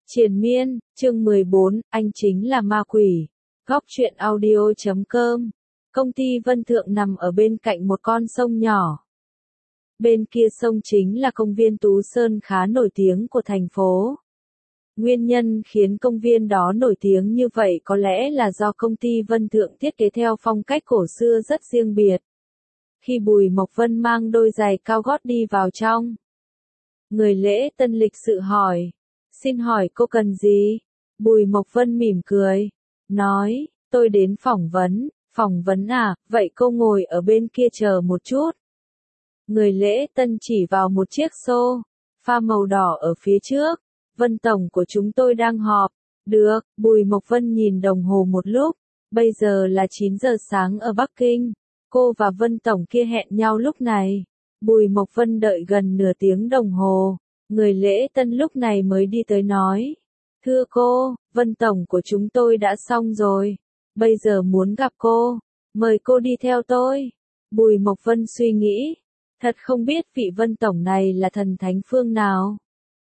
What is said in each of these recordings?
Triền miên, chương 14, anh chính là ma quỷ. Góc truyện audio.com. Công ty Vân Thượng nằm ở bên cạnh một con sông nhỏ. Bên kia sông chính là công viên Tú Sơn khá nổi tiếng của thành phố. Nguyên nhân khiến công viên đó nổi tiếng như vậy có lẽ là do công ty Vân Thượng thiết kế theo phong cách cổ xưa rất riêng biệt. Khi Bùi Mộc Vân mang đôi giày cao gót đi vào trong, người lễ tân lịch sự hỏi, xin hỏi cô cần gì? Bùi Mộc Vân mỉm cười, nói, tôi đến phỏng vấn à, vậy cô ngồi ở bên kia chờ một chút. Người lễ tân chỉ vào một chiếc sofa màu đỏ ở phía trước, Vân Tổng của chúng tôi đang họp. Được, Bùi Mộc Vân nhìn đồng hồ một lúc, bây giờ là 9 giờ sáng ở Bắc Kinh, cô và Vân Tổng kia hẹn nhau lúc này. Bùi Mộc Vân đợi gần nửa tiếng đồng hồ, người lễ tân lúc này mới đi tới nói. Thưa cô, Vân Tổng của chúng tôi đã xong rồi, bây giờ muốn gặp cô, mời cô đi theo tôi. Bùi Mộc Vân suy nghĩ, thật không biết vị Vân Tổng này là thần thánh phương nào.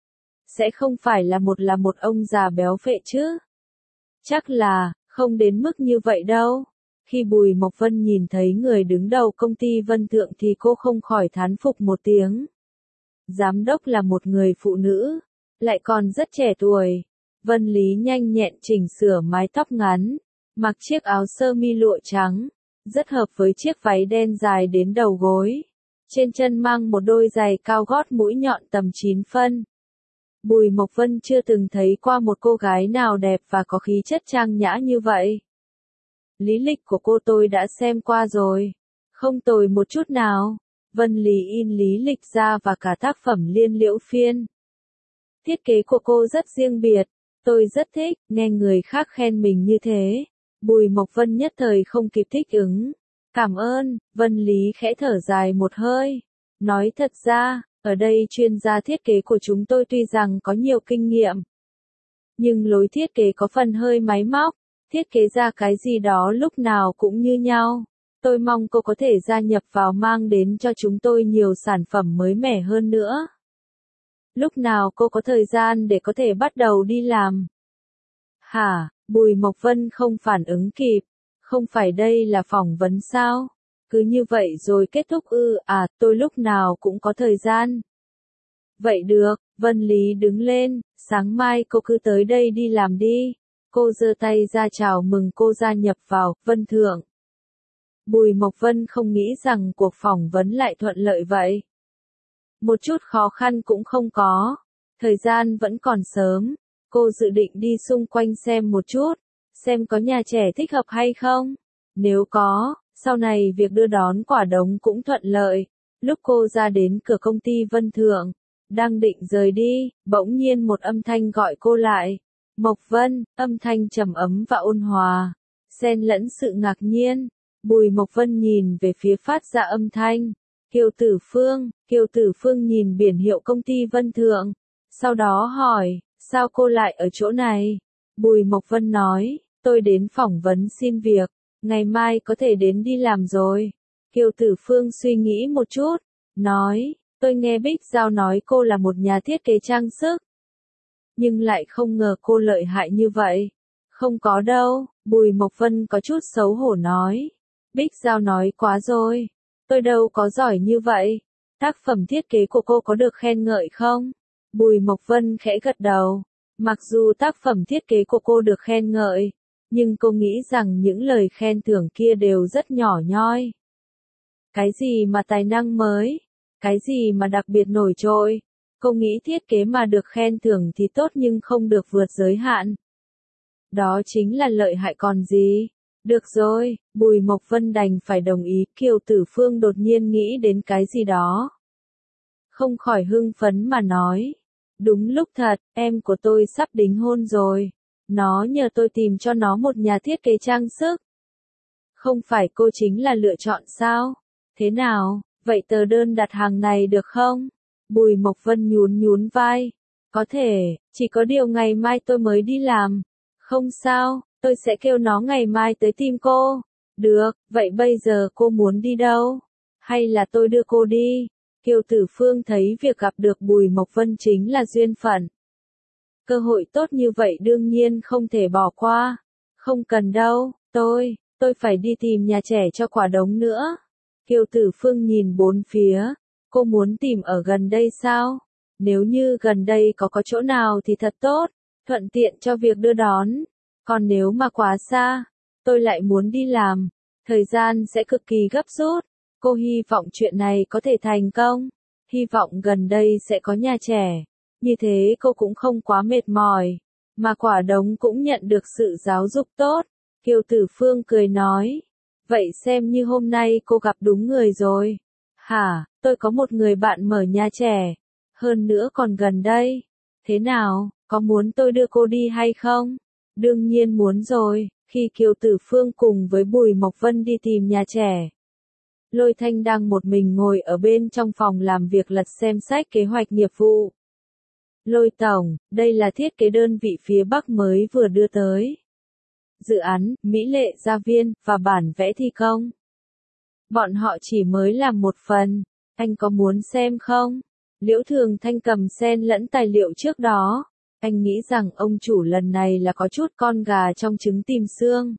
Sẽ không phải là một ông già béo phệ chứ? Chắc là, không đến mức như vậy đâu. Khi Bùi Mộc Vân nhìn thấy người đứng đầu công ty Vân Thượng thì cô không khỏi thán phục một tiếng. Giám đốc là một người phụ nữ, lại còn rất trẻ tuổi. Vân Lý nhanh nhẹn chỉnh sửa mái tóc ngắn, mặc chiếc áo sơ mi lụa trắng, rất hợp với chiếc váy đen dài đến đầu gối. Trên chân mang một đôi giày cao gót mũi nhọn tầm 9 phân. Bùi Mộc Vân chưa từng thấy qua một cô gái nào đẹp và có khí chất trang nhã như vậy. Lý lịch của cô tôi đã xem qua rồi. Không tồi một chút nào. Vân Lý in lý lịch ra và cả tác phẩm Liên Liễu Phiên. Thiết kế của cô rất riêng biệt. Tôi rất thích, nghe người khác khen mình như thế. Bùi Mộc Vân nhất thời không kịp thích ứng. Cảm ơn, Vân Lý khẽ thở dài một hơi. Nói thật ra, ở đây chuyên gia thiết kế của chúng tôi tuy rằng có nhiều kinh nghiệm, nhưng lối thiết kế có phần hơi máy móc. Thiết kế ra cái gì đó lúc nào cũng như nhau. Tôi mong cô có thể gia nhập vào mang đến cho chúng tôi nhiều sản phẩm mới mẻ hơn nữa. Lúc nào cô có thời gian để có thể bắt đầu đi làm? Hả? Bùi Mộc Vân không phản ứng kịp. Không phải đây là phỏng vấn sao? Cứ như vậy rồi kết thúc ư? À, tôi lúc nào cũng có thời gian. Vậy được, Vân Lý đứng lên, sáng mai cô cứ tới đây đi làm đi. Cô giơ tay ra chào mừng cô gia nhập vào Vân Thượng. Bùi Mộc Vân không nghĩ rằng cuộc phỏng vấn lại thuận lợi vậy. Một chút khó khăn cũng không có. Thời gian vẫn còn sớm. Cô dự định đi xung quanh xem một chút, xem có nhà trẻ thích hợp hay không. Nếu có, sau này việc đưa đón quả đống cũng thuận lợi. Lúc cô ra đến cửa công ty Vân Thượng, đang định rời đi, bỗng nhiên một âm thanh gọi cô lại. Mộc Vân, âm thanh trầm ấm và ôn hòa, xen lẫn sự ngạc nhiên. Bùi Mộc Vân nhìn về phía phát ra âm thanh. Kiều Tử Phương nhìn biển hiệu công ty Vân Thượng. Sau đó hỏi, sao cô lại ở chỗ này? Bùi Mộc Vân nói, tôi đến phỏng vấn xin việc, ngày mai có thể đến đi làm rồi. Kiều Tử Phương suy nghĩ một chút, nói, tôi nghe Bích Giao nói cô là một nhà thiết kế trang sức. Nhưng lại không ngờ cô lợi hại như vậy. Không có đâu, Bùi Mộc Vân có chút xấu hổ nói. Bích Giao nói quá rồi, tôi đâu có giỏi như vậy. Tác phẩm thiết kế của cô có được khen ngợi không? Bùi Mộc Vân khẽ gật đầu. Mặc dù tác phẩm thiết kế của cô được khen ngợi, nhưng cô nghĩ rằng những lời khen thưởng kia đều rất nhỏ nhoi. Cái gì mà tài năng mới? Cái gì mà đặc biệt nổi trội? Cô nghĩ thiết kế mà được khen thưởng thì tốt nhưng không được vượt giới hạn. Đó chính là lợi hại còn gì. Được rồi, Bùi Mộc Vân đành phải đồng ý. Kiều Tử Phương đột nhiên nghĩ đến cái gì đó. Không khỏi hưng phấn mà nói. Đúng lúc thật, em của tôi sắp đính hôn rồi. Nó nhờ tôi tìm cho nó một nhà thiết kế trang sức. Không phải cô chính là lựa chọn sao? Thế nào, vậy tờ đơn đặt hàng này được không? Bùi Mộc Vân nhún vai. Có thể, chỉ có điều ngày mai tôi mới đi làm. Không sao, tôi sẽ kêu nó ngày mai tới tìm cô. Được, vậy bây giờ cô muốn đi đâu? Hay là tôi đưa cô đi? Kiều Tử Phương thấy việc gặp được Bùi Mộc Vân chính là duyên phận. Cơ hội tốt như vậy đương nhiên không thể bỏ qua. Không cần đâu, tôi phải đi tìm nhà trẻ cho Quả Đống nữa. Kiều Tử Phương nhìn bốn phía, cô muốn tìm ở gần đây sao? Nếu như gần đây có chỗ nào thì thật tốt, thuận tiện cho việc đưa đón. Còn nếu mà quá xa, tôi lại muốn đi làm, thời gian sẽ cực kỳ gấp rút. Cô hy vọng chuyện này có thể thành công, hy vọng gần đây sẽ có nhà trẻ, như thế cô cũng không quá mệt mỏi, mà Quả Đống cũng nhận được sự giáo dục tốt. Kiều Tử Phương cười nói, vậy xem như hôm nay cô gặp đúng người rồi. Hả, tôi có một người bạn mở nhà trẻ, hơn nữa còn gần đây. Thế nào, có muốn tôi đưa cô đi hay không? Đương nhiên muốn rồi. Khi Kiều Tử Phương cùng với Bùi Mộc Vân đi tìm nhà trẻ, Lôi Thanh đang một mình ngồi ở bên trong phòng làm việc lật xem sách kế hoạch nghiệp vụ. Lôi tổng, đây là thiết kế đơn vị phía Bắc mới vừa đưa tới. Dự án, Mỹ Lệ Gia Viên, và bản vẽ thi công. Bọn họ chỉ mới làm một phần, anh có muốn xem không? Liễu Thường Thanh cầm xen lẫn tài liệu trước đó. Anh nghĩ rằng ông chủ lần này là có chút con gà trong trứng tìm xương.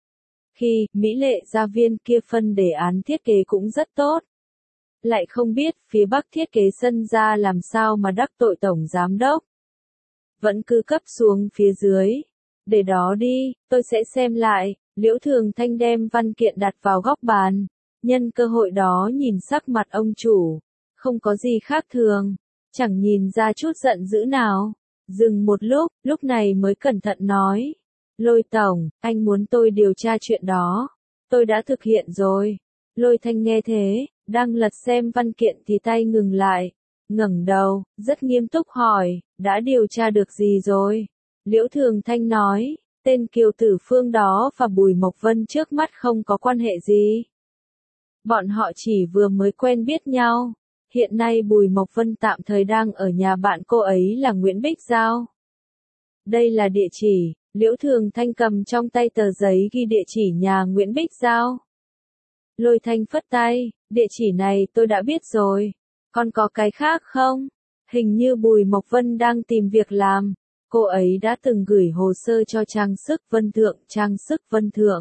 Khi Mỹ Lệ Gia Viên kia phân đề án thiết kế cũng rất tốt. Lại không biết phía Bắc thiết kế sân ra làm sao mà đắc tội tổng giám đốc. Vẫn cứ cấp xuống phía dưới. Để đó đi, tôi sẽ xem lại. Liễu Thường Thanh đem văn kiện đặt vào góc bàn. Nhân cơ hội đó nhìn sắc mặt ông chủ. Không có gì khác thường. Chẳng nhìn ra chút giận dữ nào. Dừng một lúc này mới cẩn thận nói. Lôi tổng, anh muốn tôi điều tra chuyện đó. Tôi đã thực hiện rồi. Lôi Thanh nghe thế, đang lật xem văn kiện thì tay ngừng lại. Ngẩng đầu, rất nghiêm túc hỏi, đã điều tra được gì rồi? Liễu Thường Thanh nói, tên Kiều Tử Phương đó và Bùi Mộc Vân trước mắt không có quan hệ gì. Bọn họ chỉ vừa mới quen biết nhau. Hiện nay Bùi Mộc Vân tạm thời đang ở nhà bạn cô ấy là Nguyễn Bích Giao. Đây là địa chỉ, Liễu Thường Thanh cầm trong tay tờ giấy ghi địa chỉ nhà Nguyễn Bích Giao. Lôi Thanh phất tay, địa chỉ này tôi đã biết rồi. Còn có cái khác không? Hình như Bùi Mộc Vân đang tìm việc làm. Cô ấy đã từng gửi hồ sơ cho trang sức Vân Thượng.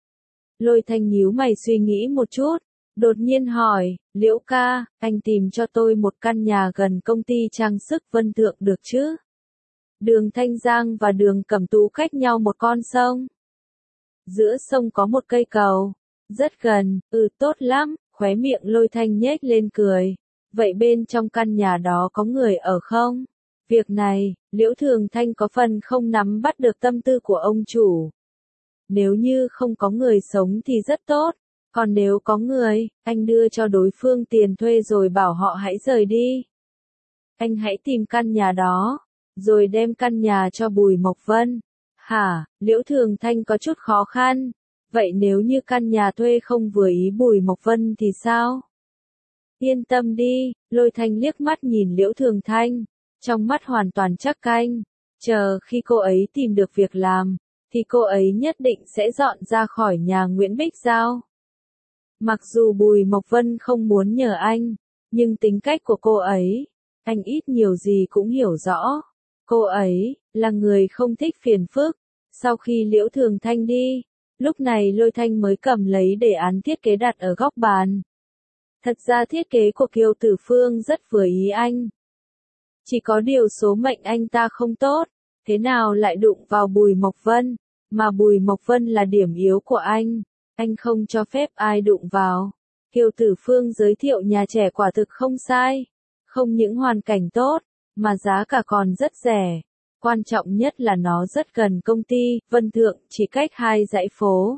Lôi Thanh nhíu mày suy nghĩ một chút. Đột nhiên hỏi, Liễu ca, anh tìm cho tôi một căn nhà gần công ty trang sức Vân Thượng được chứ? Đường Thanh Giang và đường Cẩm Tú cách nhau một con sông. Giữa sông có một cây cầu. Rất gần, tốt lắm, khóe miệng Lôi Thanh nhếch lên cười. Vậy bên trong căn nhà đó có người ở không? Việc này, Liễu Thường Thanh có phần không nắm bắt được tâm tư của ông chủ. Nếu như không có người sống thì rất tốt. Còn nếu có người, anh đưa cho đối phương tiền thuê rồi bảo họ hãy rời đi. Anh hãy tìm căn nhà đó, rồi đem căn nhà cho Bùi Mộc Vân. Hả, Liễu Thường Thanh có chút khó khăn. Vậy nếu như căn nhà thuê không vừa ý Bùi Mộc Vân thì sao? Yên tâm đi, Lôi Thanh liếc mắt nhìn Liễu Thường Thanh, trong mắt hoàn toàn chắc canh. Chờ khi cô ấy tìm được việc làm, thì cô ấy nhất định sẽ dọn ra khỏi nhà Nguyễn Bích Giao. Mặc dù Bùi Mộc Vân không muốn nhờ anh, nhưng tính cách của cô ấy, anh ít nhiều gì cũng hiểu rõ. Cô ấy, là người không thích phiền phức. Sau khi Liễu Thường Thanh đi, lúc này Lôi Thanh mới cầm lấy đề án thiết kế đặt ở góc bàn. Thật ra thiết kế của Kiều Tử Phương rất vừa ý anh. Chỉ có điều số mệnh anh ta không tốt, thế nào lại đụng vào Bùi Mộc Vân, mà Bùi Mộc Vân là điểm yếu của anh không cho phép ai đụng vào. Kiều Tử Phương giới thiệu nhà trẻ quả thực không sai, không những hoàn cảnh tốt, mà giá cả còn rất rẻ. Quan trọng nhất là nó rất gần công ty, Vân Thượng, chỉ cách 2 dãy phố.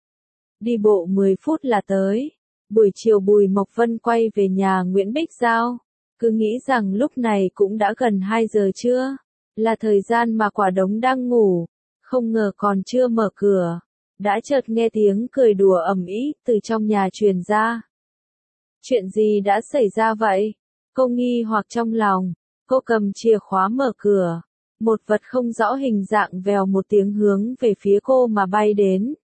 Đi bộ 10 phút là tới. Buổi chiều Bùi Mộc Vân quay về nhà Nguyễn Bích Giao. Cứ nghĩ rằng lúc này cũng đã gần 2 giờ trưa, là thời gian mà Quả Đống đang ngủ. Không ngờ còn chưa mở cửa, đã chợt nghe tiếng cười đùa ầm ĩ từ trong nhà truyền ra. Chuyện gì đã xảy ra vậy? Cô nghi hoặc trong lòng, cô cầm chìa khóa mở cửa. Một vật không rõ hình dạng vèo một tiếng hướng về phía cô mà bay đến.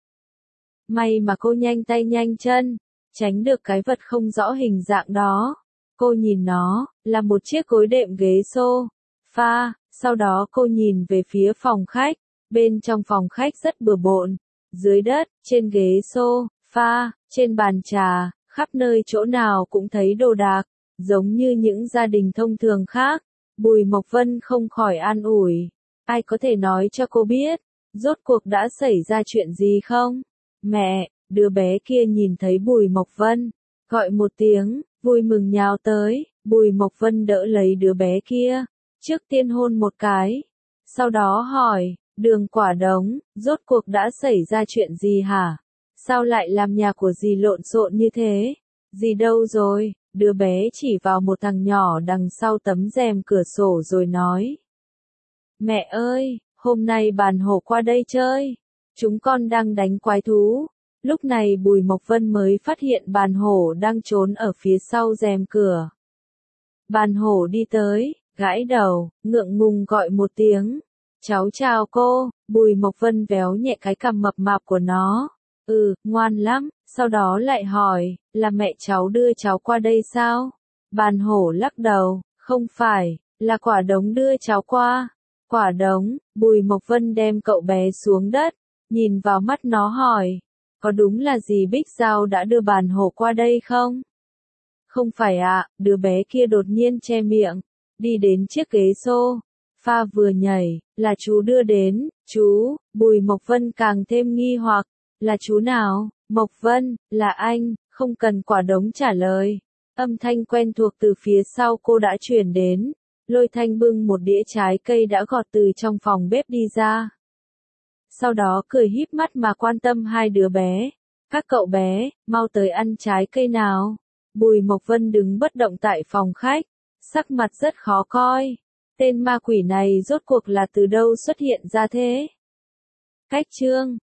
May mà cô nhanh tay nhanh chân, tránh được cái vật không rõ hình dạng đó. Cô nhìn nó, là một chiếc gối đệm ghế sofa, Sau đó cô nhìn về phía phòng khách, bên trong phòng khách rất bừa bộn, dưới đất, trên ghế sofa, trên bàn trà, khắp nơi chỗ nào cũng thấy đồ đạc, giống như những gia đình thông thường khác. Bùi Mộc Vân không khỏi an ủi, ai có thể nói cho cô biết, rốt cuộc đã xảy ra chuyện gì không? Mẹ, đứa bé kia nhìn thấy Bùi Mộc Vân, gọi một tiếng, vui mừng nhào tới, Bùi Mộc Vân đỡ lấy đứa bé kia, trước tiên hôn một cái, sau đó hỏi, Đường Quả Đống, rốt cuộc đã xảy ra chuyện gì hả? Sao lại làm nhà của dì lộn xộn như thế? Dì đâu rồi? Đứa bé chỉ vào một thằng nhỏ đằng sau tấm rèm cửa sổ rồi nói. Mẹ ơi, hôm nay Bàn Hổ qua đây chơi. Chúng con đang đánh quái thú. Lúc này Bùi Mộc Vân mới phát hiện Bàn Hổ đang trốn ở phía sau rèm cửa. Bàn Hổ đi tới, gãi đầu, ngượng ngùng gọi một tiếng. Cháu chào cô. Bùi Mộc Vân véo nhẹ cái cằm mập mạp của nó. Ngoan lắm. Sau đó lại hỏi, là mẹ cháu đưa cháu qua đây sao? Bàn Hổ lắc đầu, không phải, là Quả Đống đưa cháu qua. Quả Đống, Bùi Mộc Vân đem cậu bé xuống đất, nhìn vào mắt nó hỏi, có đúng là dì Bích Giao đã đưa Bàn Hổ qua đây không? Không phải ạ, đứa bé kia đột nhiên che miệng, đi đến chiếc ghế sofa vừa nhảy, là chú đưa đến, chú. Bùi Mộc Vân càng thêm nghi hoặc, là chú nào? Mộc Vân, là anh, không cần Quả Đống trả lời. Âm thanh quen thuộc từ phía sau cô đã truyền đến. Lôi Thanh bưng một đĩa trái cây đã gọt từ trong phòng bếp đi ra. Sau đó cười híp mắt mà quan tâm hai đứa bé. Các cậu bé, mau tới ăn trái cây nào. Bùi Mộc Vân đứng bất động tại phòng khách, sắc mặt rất khó coi. Tên ma quỷ này rốt cuộc là từ đâu xuất hiện ra thế? Cách chương